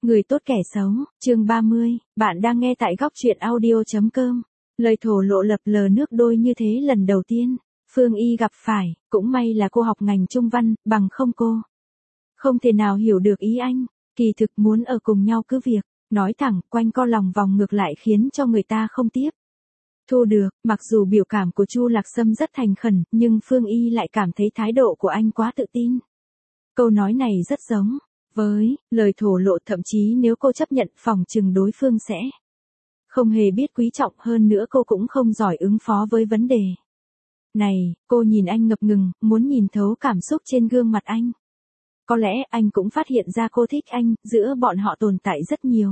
Người tốt kẻ xấu, chương 30, bạn đang nghe tại góc truyện audio.com. Lời thổ lộ lập lờ nước đôi như thế lần đầu tiên, Phương Y gặp phải, cũng may là cô học ngành Trung văn, bằng không cô không thể nào hiểu được ý anh, kỳ thực muốn ở cùng nhau cứ việc, nói thẳng, quanh co lòng vòng ngược lại khiến cho người ta không tiếp thu được, mặc dù biểu cảm của Chu Lạc Sâm rất thành khẩn, nhưng Phương Y lại cảm thấy thái độ của anh quá tự tin. Câu nói này rất giống với lời thổ lộ, thậm chí nếu cô chấp nhận phỏng chừng đối phương sẽ không hề biết quý trọng, hơn nữa cô cũng không giỏi ứng phó với vấn đề này. Cô nhìn anh ngập ngừng, muốn nhìn thấu cảm xúc trên gương mặt anh. Có lẽ anh cũng phát hiện ra cô thích anh, giữa bọn họ tồn tại rất nhiều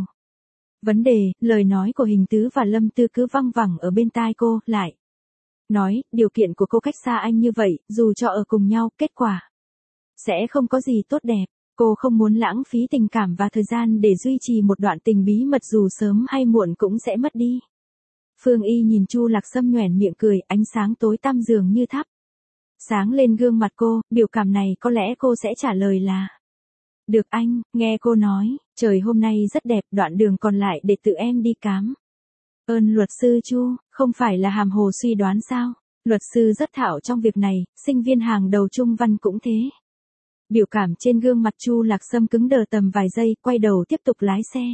vấn đề. Lời nói của Hình Tứ và Lâm Tư cứ văng vẳng ở bên tai cô, lại nói, điều kiện của cô cách xa anh như vậy, dù cho ở cùng nhau, kết quả sẽ không có gì tốt đẹp. Cô không muốn lãng phí tình cảm và thời gian để duy trì một đoạn tình bí mật dù sớm hay muộn cũng sẽ mất đi. Phương Y nhìn Chu Lạc Sâm nhoẻn miệng cười, ánh sáng tối tăm dường như thắp sáng lên gương mặt cô, biểu cảm này có lẽ cô sẽ trả lời là được anh. Nghe cô nói, trời hôm nay rất đẹp, đoạn đường còn lại để tự em đi cám ơn luật sư Chu, không phải là hàm hồ suy đoán sao? Luật sư rất thạo trong việc này, sinh viên hàng đầu Trung văn cũng thế. Biểu cảm trên gương mặt Chu Lạc Sâm cứng đờ tầm vài giây, quay đầu tiếp tục lái xe.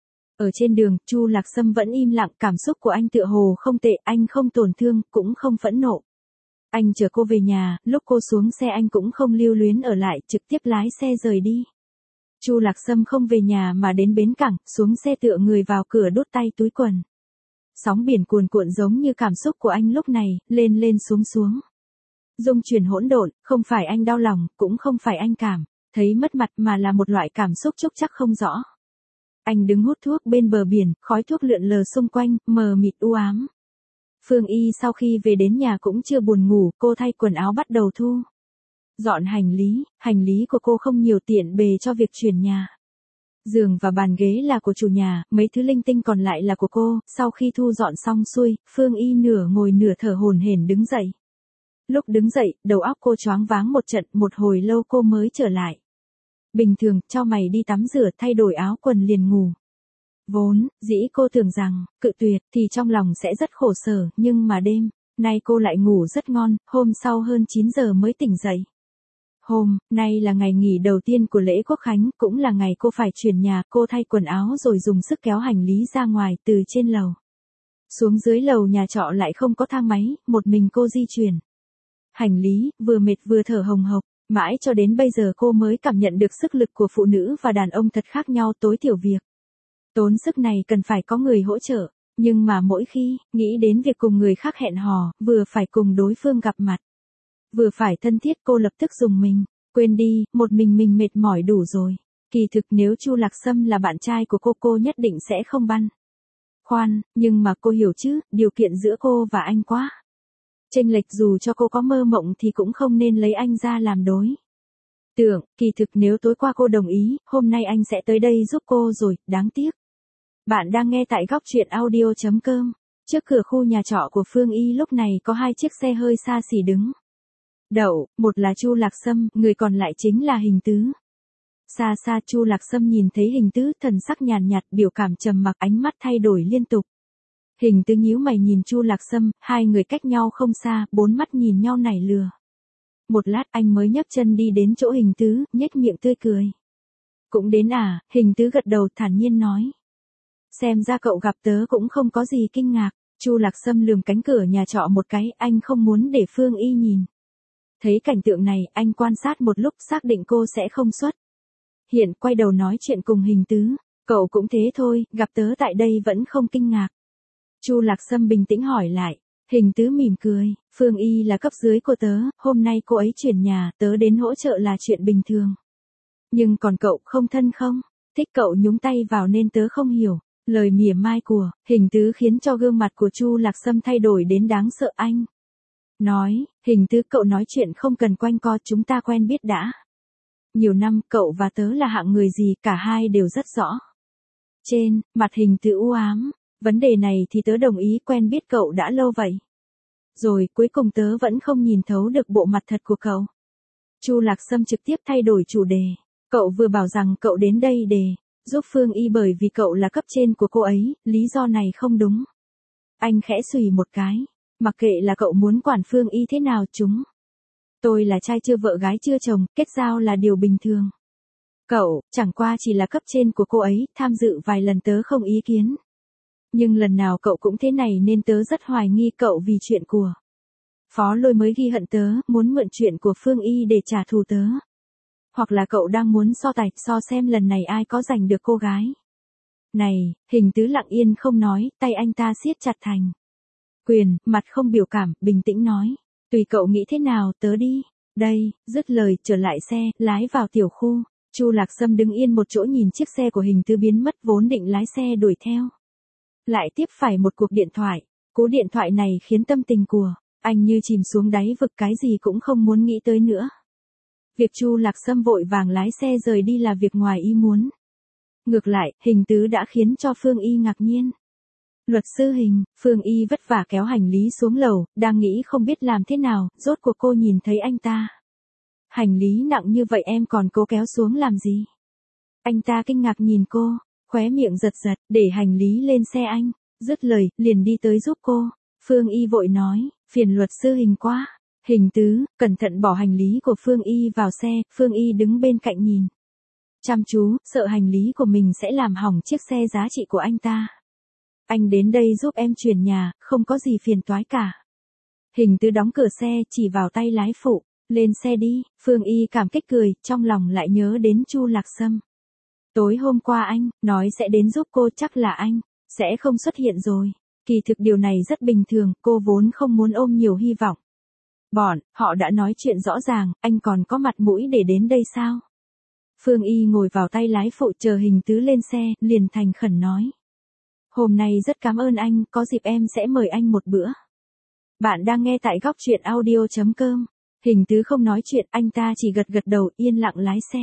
Ở trên đường, Chu Lạc Sâm vẫn im lặng, cảm xúc của anh tựa hồ không tệ, anh không tổn thương, cũng không phẫn nộ. Anh chở cô về nhà, lúc cô xuống xe anh cũng không lưu luyến ở lại, trực tiếp lái xe rời đi. Chu Lạc Sâm không về nhà mà đến bến cảng, xuống xe tựa người vào cửa đút tay túi quần. Sóng biển cuồn cuộn giống như cảm xúc của anh lúc này, lên lên xuống xuống. Dung chuyển hỗn độn, không phải anh đau lòng, cũng không phải anh cảm thấy mất mặt, mà là một loại cảm xúc trúc trắc không rõ. Anh đứng hút thuốc bên bờ biển, khói thuốc lượn lờ xung quanh, mờ mịt u ám. Phương Y sau khi về đến nhà cũng chưa buồn ngủ, cô thay quần áo bắt đầu thu dọn hành lý của cô không nhiều, tiện bề cho việc chuyển nhà. Giường và bàn ghế là của chủ nhà, mấy thứ linh tinh còn lại là của cô. Sau khi thu dọn xong xuôi, Phương Y nửa ngồi nửa thở hổn hển đứng dậy. Lúc đứng dậy, đầu óc cô choáng váng một trận, một hồi lâu cô mới trở lại bình thường, chau mày đi tắm rửa, thay đổi áo quần liền ngủ. Vốn dĩ cô tưởng rằng cự tuyệt thì trong lòng sẽ rất khổ sở, nhưng mà đêm nay cô lại ngủ rất ngon, hôm sau hơn 9 giờ mới tỉnh dậy. Hôm nay là ngày nghỉ đầu tiên của lễ Quốc khánh, cũng là ngày cô phải chuyển nhà. Cô thay quần áo rồi dùng sức kéo hành lý ra ngoài, từ trên lầu xuống dưới lầu nhà trọ lại không có thang máy, một mình cô di chuyển hành lý, vừa mệt vừa thở hồng hộc. Mãi cho đến bây giờ cô mới cảm nhận được sức lực của phụ nữ và đàn ông thật khác nhau. Tối thiểu việc tốn sức này cần phải có người hỗ trợ, nhưng mà mỗi khi nghĩ đến việc cùng người khác hẹn hò, vừa phải cùng đối phương gặp mặt, vừa phải thân thiết, cô lập tức dùng mình, quên đi, một mình mệt mỏi đủ rồi. Kỳ thực nếu Chu Lạc Sâm là bạn trai của cô nhất định sẽ không băn khoăn, nhưng mà cô hiểu chứ, điều kiện giữa cô và anh quá chênh lệch, dù cho cô có mơ mộng thì cũng không nên lấy anh ra làm đối tượng. Kỳ thực nếu tối qua cô đồng ý, hôm nay anh sẽ tới đây giúp cô rồi, đáng tiếc. Bạn đang nghe tại góc truyện audio.com. Trước cửa khu nhà trọ của Phương Y lúc này có hai chiếc xe hơi xa xỉ đứng đậu, một là Chu Lạc Sâm, người còn lại chính là Hình Tứ. Xa xa Chu Lạc Sâm nhìn thấy Hình Tứ, thần sắc nhàn nhạt, biểu cảm trầm mặc, ánh mắt thay đổi liên tục. Hình Tứ nhíu mày nhìn Chu Lạc Sâm, hai người cách nhau không xa, bốn mắt nhìn nhau nảy lửa. Một lát anh mới nhấc chân đi đến chỗ Hình Tứ, nhếch miệng tươi cười. Cũng đến à? Hình Tứ gật đầu thản nhiên nói. Xem ra cậu gặp tớ cũng không có gì kinh ngạc. Chu Lạc Sâm lườm cánh cửa nhà trọ một cái, anh không muốn để Phương Y nhìn thấy cảnh tượng này. Anh quan sát một lúc, xác định cô sẽ không xuất hiện, quay đầu nói chuyện cùng Hình Tứ. Cậu cũng thế thôi, gặp tớ tại đây vẫn không kinh ngạc. Chu Lạc Sâm bình tĩnh hỏi lại. Hình Tứ mỉm cười, Phương Y là cấp dưới của tớ, hôm nay cô ấy chuyển nhà, tớ đến hỗ trợ là chuyện bình thường. Nhưng còn cậu, không thân không? Thích cậu nhúng tay vào nên tớ không hiểu. Lời mỉa mai của Hình Tứ khiến cho gương mặt của Chu Lạc Sâm thay đổi đến đáng sợ. Anh nói, Hình Tứ, cậu nói chuyện không cần quanh co, chúng ta quen biết đã nhiều năm, cậu và tớ là hạng người gì, cả hai đều rất rõ. Trên mặt Hình Tứ u ám, vấn đề này thì tớ đồng ý, quen biết cậu đã lâu vậy rồi, cuối cùng tớ vẫn không nhìn thấu được bộ mặt thật của cậu. Chu Lạc Sâm trực tiếp thay đổi chủ đề. Cậu vừa bảo rằng cậu đến đây để Giúp Phương Y bởi vì cậu là cấp trên của cô ấy, lý do này không đúng. Anh khẽ xùy một cái. Mặc kệ là cậu muốn quản Phương Y thế nào chúng. Tôi là trai chưa vợ gái chưa chồng, kết giao là điều bình thường. Cậu, chẳng qua chỉ là cấp trên của cô ấy, tham dự vài lần tớ không ý kiến. Nhưng lần nào cậu cũng thế này nên tớ rất hoài nghi cậu vì chuyện của Phó Lôi mới ghi hận tớ, muốn mượn chuyện của Phương Y để trả thù tớ. Hoặc là cậu đang muốn so xem lần này ai có giành được cô gái. Này, Hình Tứ lặng yên không nói, tay anh ta siết chặt thành quyền, mặt không biểu cảm, bình tĩnh nói. Tùy cậu nghĩ thế nào, tớ đi. Đây, dứt lời, trở lại xe, lái vào tiểu khu. Chu Lạc Sâm đứng yên một chỗ nhìn chiếc xe của Hình Tứ biến mất vốn định lái xe đuổi theo. Lại tiếp phải một cuộc điện thoại. Cú điện thoại này khiến tâm tình của anh như chìm xuống đáy vực, cái gì cũng không muốn nghĩ tới nữa. Việc Chu Lạc Sâm vội vàng lái xe rời đi là việc ngoài ý muốn. Ngược lại, Hình Tứ đã khiến cho Phương Y ngạc nhiên. Luật sư Hình, Phương Y vất vả kéo hành lý xuống lầu, đang nghĩ không biết làm thế nào, rốt cuộc cô nhìn thấy anh ta. Hành lý nặng như vậy em còn cố kéo xuống làm gì? Anh ta kinh ngạc nhìn cô, khóe miệng giật giật, để hành lý lên xe anh. Dứt lời, liền đi tới giúp cô. Phương Y vội nói, phiền luật sư Hình quá. Hình Tứ, cẩn thận bỏ hành lý của Phương Y vào xe, Phương Y đứng bên cạnh nhìn. Chăm chú, sợ hành lý của mình sẽ làm hỏng chiếc xe giá trị của anh ta. Anh đến đây giúp em chuyển nhà, không có gì phiền toái cả. Hình Tứ đóng cửa xe, chỉ vào tay lái phụ, lên xe đi. Phương Y cảm kích cười, trong lòng lại nhớ đến Chu Lạc Sâm. Tối hôm qua anh nói sẽ đến giúp cô, chắc là anh sẽ không xuất hiện rồi. Kỳ thực điều này rất bình thường, cô vốn không muốn ôm nhiều hy vọng. Họ đã nói chuyện rõ ràng, anh còn có mặt mũi để đến đây sao? Phương Y ngồi vào tay lái phụ chờ Hình Tứ lên xe, liền thành khẩn nói. Hôm nay rất cảm ơn anh, có dịp em sẽ mời anh một bữa. Bạn đang nghe tại góc truyện audio.com. Hình Tứ không nói chuyện, anh ta chỉ gật gật đầu, yên lặng lái xe.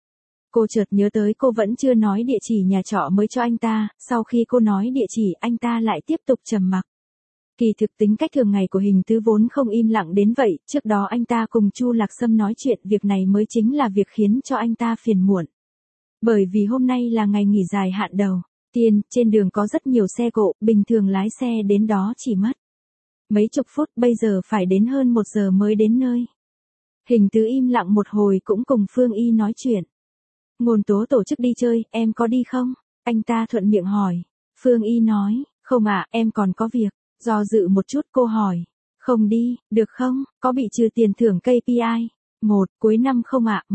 Cô chợt nhớ tới cô vẫn chưa nói địa chỉ nhà trọ mới cho anh ta, sau khi cô nói địa chỉ anh ta lại tiếp tục trầm mặc. Kỳ thực tính cách thường ngày của Hình Tứ vốn không im lặng đến vậy, trước đó anh ta cùng Chu Lạc Sâm nói chuyện, việc này mới chính là việc khiến cho anh ta phiền muộn. Bởi vì hôm nay là ngày nghỉ dài hạn đầu tiên, trên đường có rất nhiều xe cộ, bình thường lái xe đến đó chỉ mất mấy chục phút, bây giờ phải đến hơn 1 giờ mới đến nơi. Hình Tứ im lặng một hồi cũng cùng Phương Y nói chuyện. Ngôn Tố tổ chức đi chơi, em có đi không? Anh ta thuận miệng hỏi. Phương Y nói, không ạ, em còn có việc. Do dự một chút cô hỏi. Không đi, được không? Có bị trừ tiền thưởng KPI? Cuối năm không ạ?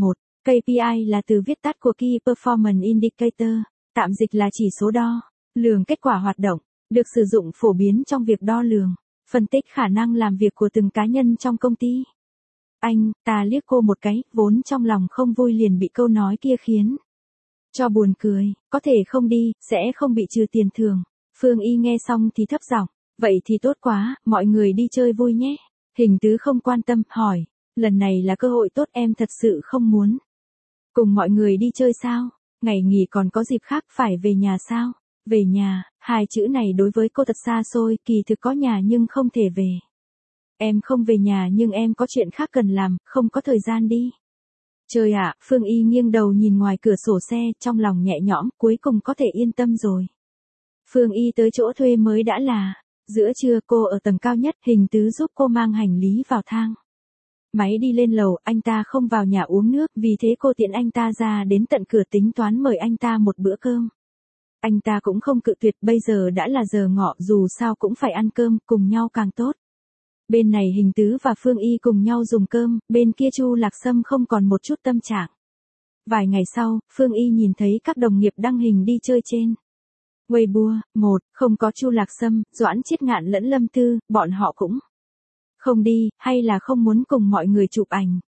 KPI là từ viết tắt của Key Performance Indicator, tạm dịch là chỉ số đo lường kết quả hoạt động, được sử dụng phổ biến trong việc đo lường, phân tích khả năng làm việc của từng cá nhân trong công ty. Anh ta liếc cô một cái, vốn trong lòng không vui liền bị câu nói kia khiến cho buồn cười. Có thể không đi, sẽ không bị trừ tiền thưởng. Phương Y nghe xong thì thấp giọng, vậy thì tốt quá, mọi người đi chơi vui nhé. Hình Tứ không quan tâm, hỏi, lần này là cơ hội tốt, em thật sự không muốn cùng mọi người đi chơi sao? Ngày nghỉ còn có dịp khác, phải về nhà sao? Về nhà, hai chữ này đối với cô thật xa xôi, kỳ thực có nhà nhưng không thể về. Em không về nhà nhưng em có chuyện khác cần làm, không có thời gian đi. Trời ạ, Phương Y nghiêng đầu nhìn ngoài cửa sổ xe, trong lòng nhẹ nhõm, cuối cùng có thể yên tâm rồi. Phương Y tới chỗ thuê mới đã là giữa trưa, cô ở tầng cao nhất, Hình Tứ giúp cô mang hành lý vào thang máy đi lên lầu, anh ta không vào nhà uống nước, vì thế cô tiện anh ta ra đến tận cửa tính toán mời anh ta một bữa cơm. Anh ta cũng không cự tuyệt, bây giờ đã là giờ ngọ, dù sao cũng phải ăn cơm, cùng nhau càng tốt. Bên này Hình Tứ và Phương Y cùng nhau dùng cơm, bên kia Chu Lạc Sâm không còn một chút tâm trạng. Vài ngày sau, Phương Y nhìn thấy các đồng nghiệp đăng hình đi chơi trên Weibo. Không có Chu Lạc Sâm, Doãn Chiết Ngạn lẫn Lâm Tư, bọn họ cũng không đi, hay là không muốn cùng mọi người chụp ảnh.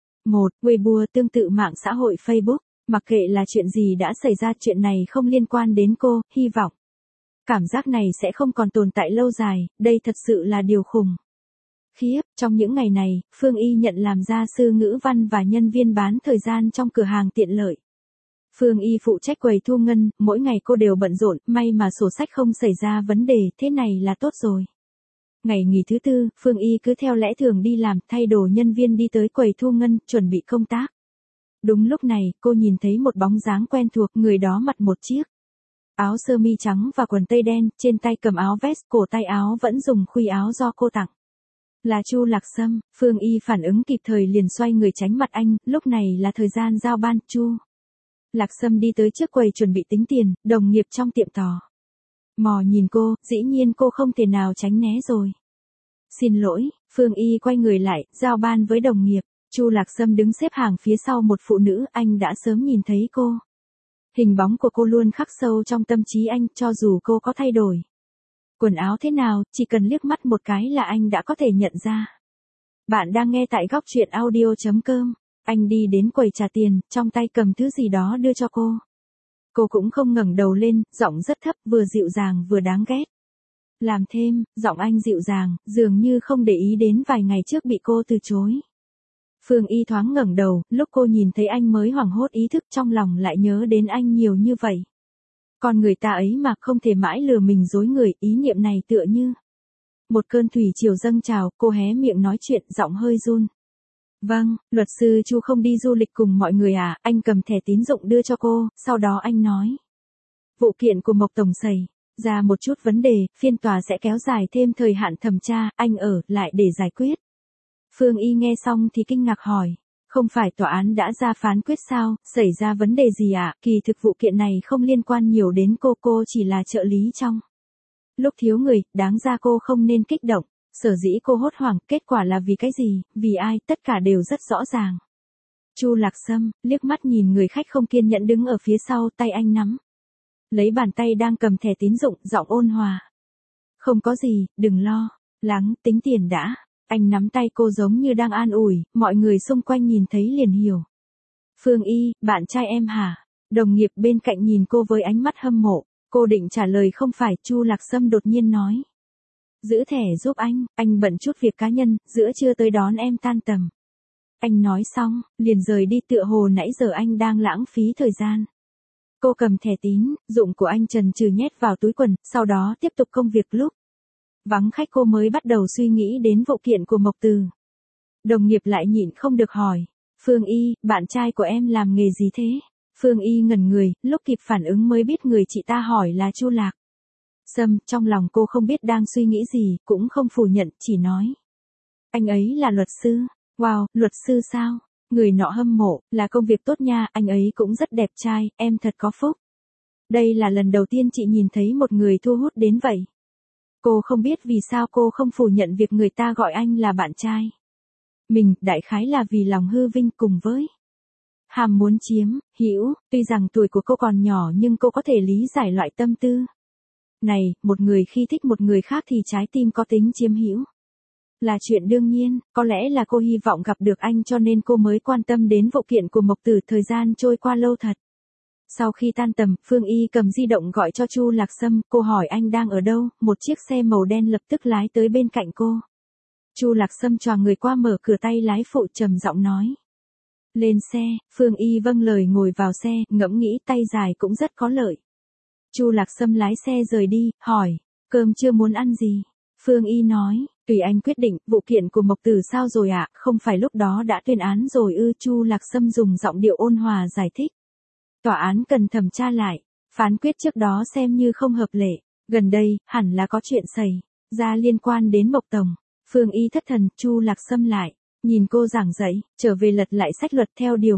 Weibo tương tự mạng xã hội Facebook, mặc kệ là chuyện gì đã xảy ra, chuyện này không liên quan đến cô, hy vọng cảm giác này sẽ không còn tồn tại lâu dài, đây thật sự là điều khủng khiếp. Trong những ngày này, Phương Y nhận làm gia sư ngữ văn và nhân viên bán thời gian trong cửa hàng tiện lợi. Phương Y phụ trách quầy thu ngân, mỗi ngày cô đều bận rộn, may mà sổ sách không xảy ra vấn đề, thế này là tốt rồi. Ngày nghỉ thứ tư, Phương Y cứ theo lẽ thường đi làm, thay đồ nhân viên đi tới quầy thu ngân, chuẩn bị công tác. Đúng lúc này, cô nhìn thấy một bóng dáng quen thuộc, người đó mặc một chiếc áo sơ mi trắng và quần tây đen, trên tay cầm áo vest, cổ tay áo vẫn dùng khuy áo do cô tặng. Là Chu Lạc Sâm. Phương Y phản ứng kịp thời liền xoay người tránh mặt anh, lúc này là thời gian giao ban. Chu Lạc Sâm đi tới trước quầy chuẩn bị tính tiền, đồng nghiệp trong tiệm tò mò nhìn cô, dĩ nhiên cô không thể nào tránh né rồi. Xin lỗi. Phương Y quay người lại, giao ban với đồng nghiệp. Chu Lạc Sâm đứng xếp hàng phía sau một phụ nữ, anh đã sớm nhìn thấy cô. Hình bóng của cô luôn khắc sâu trong tâm trí anh, cho dù cô có thay đổi quần áo thế nào, chỉ cần liếc mắt một cái là anh đã có thể nhận ra. Bạn đang nghe tại góc truyện audio.com. Anh đi đến quầy trả tiền, trong tay cầm thứ gì đó đưa cho cô. Cô cũng không ngẩng đầu lên, giọng rất thấp, vừa dịu dàng vừa đáng ghét. Làm thêm, giọng anh dịu dàng, dường như không để ý đến vài ngày trước bị cô từ chối. Phương Y thoáng ngẩng đầu, lúc cô nhìn thấy anh mới hoảng hốt ý thức, trong lòng lại nhớ đến anh nhiều như vậy. Con người ta ấy mà không thể mãi lừa mình dối người, ý niệm này tựa như một cơn thủy triều dâng trào, cô hé miệng nói chuyện, giọng hơi run. Vâng, luật sư Chu không đi du lịch cùng mọi người à? Anh cầm thẻ tín dụng đưa cho cô, sau đó anh nói. Vụ kiện của Mộc Tổng xảy ra một chút vấn đề, phiên tòa sẽ kéo dài thêm thời hạn thẩm tra, anh ở lại để giải quyết. Phương Y nghe xong thì kinh ngạc hỏi. Không phải tòa án đã ra phán quyết sao, xảy ra vấn đề gì ạ? Kỳ thực vụ kiện này không liên quan nhiều đến cô chỉ là trợ lý trong lúc thiếu người, đáng ra cô không nên kích động. Sở dĩ cô hốt hoảng, kết quả là vì cái gì, vì ai, tất cả đều rất rõ ràng. Chu Lạc Sâm liếc mắt nhìn người khách không kiên nhẫn đứng ở phía sau, tay anh nắm lấy bàn tay đang cầm thẻ tín dụng, giọng ôn hòa. Không có gì, đừng lo lắng, tính tiền đã. Anh nắm tay cô giống như đang an ủi, mọi người xung quanh nhìn thấy liền hiểu. Phương Y, bạn trai em hả? Đồng nghiệp bên cạnh nhìn cô với ánh mắt hâm mộ. Cô định trả lời không phải, Chu Lạc Sâm đột nhiên nói. Giữ thẻ giúp anh bận chút việc cá nhân, giữa trưa tới đón em tan tầm. Anh nói xong, liền rời đi, tựa hồ nãy giờ anh đang lãng phí thời gian. Cô cầm thẻ tín dụng của anh chần chừ nhét vào túi quần, sau đó tiếp tục công việc. Lúc vắng khách cô mới bắt đầu suy nghĩ đến vụ kiện của Mộc Từ. Đồng nghiệp lại nhịn không được hỏi. Phương Y, bạn trai của em làm nghề gì thế? Phương Y ngẩn người, lúc kịp phản ứng mới biết người chị ta hỏi là Chu Lạc Sâm. Trong lòng cô không biết đang suy nghĩ gì, cũng không phủ nhận, chỉ nói. Anh ấy là luật sư. Wow, luật sư sao? Người nọ hâm mộ, là công việc tốt nha, anh ấy cũng rất đẹp trai, em thật có phúc. Đây là lần đầu tiên chị nhìn thấy một người thu hút đến vậy. Cô không biết vì sao cô không phủ nhận việc người ta gọi anh là bạn trai mình, đại khái là vì lòng hư vinh cùng với ham muốn chiếm hữu. Tuy rằng tuổi của cô còn nhỏ nhưng cô có thể lý giải loại tâm tư này, một người khi thích một người khác thì trái tim có tính chiếm hữu là chuyện đương nhiên. Có lẽ là cô hy vọng gặp được anh cho nên cô mới quan tâm đến vụ kiện của Mộc Tử. Thời gian trôi qua lâu thật. Sau khi tan tầm, Phương Y cầm di động gọi cho Chu Lạc Sâm, cô hỏi anh đang ở đâu, một chiếc xe màu đen lập tức lái tới bên cạnh cô. Chu Lạc Sâm choàng người qua mở cửa, tay lái phụ trầm giọng nói. Lên xe. Phương Y vâng lời ngồi vào xe, ngẫm nghĩ tay dài cũng rất có lợi. Chu Lạc Sâm lái xe rời đi, hỏi, cơm trưa muốn ăn gì? Phương Y nói, tùy anh quyết định. Vụ kiện của Mộc Tử sao rồi ạ? Không phải lúc đó đã tuyên án rồi ư? Chu Lạc Sâm dùng giọng điệu ôn hòa giải thích. Tòa án cần thẩm tra lại. Phán quyết trước đó xem như không hợp lệ. Gần đây, hẳn là có chuyện xảy ra liên quan đến Mộc Tổng. Phương Y thất thần, Chu Lạc Sâm lại nhìn cô giảng dạy, trở về lật lại sách luật theo điều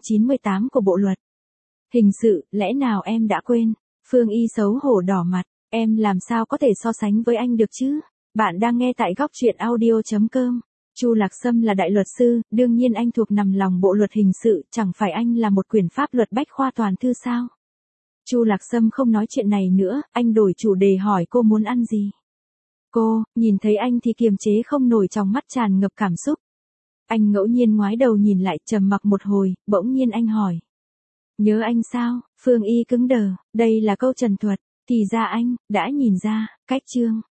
198 của Bộ luật hình sự. Lẽ nào em đã quên? Phương Y xấu hổ đỏ mặt. Em làm sao có thể so sánh với anh được chứ? Bạn đang nghe tại góc truyện audio.com. Chu Lạc Sâm là đại luật sư, đương nhiên anh thuộc nằm lòng Bộ luật hình sự, chẳng phải anh là một quyển pháp luật bách khoa toàn thư sao? Chu Lạc Sâm không nói chuyện này nữa, anh đổi chủ đề hỏi cô muốn ăn gì. Cô nhìn thấy anh thì kiềm chế không nổi, trong mắt tràn ngập cảm xúc. Anh ngẫu nhiên ngoái đầu nhìn lại, trầm mặc một hồi, bỗng nhiên anh hỏi. Nhớ anh sao? Phương Y cứng đờ, đây là câu trần thuật. Thì ra anh đã nhìn ra. Cách chương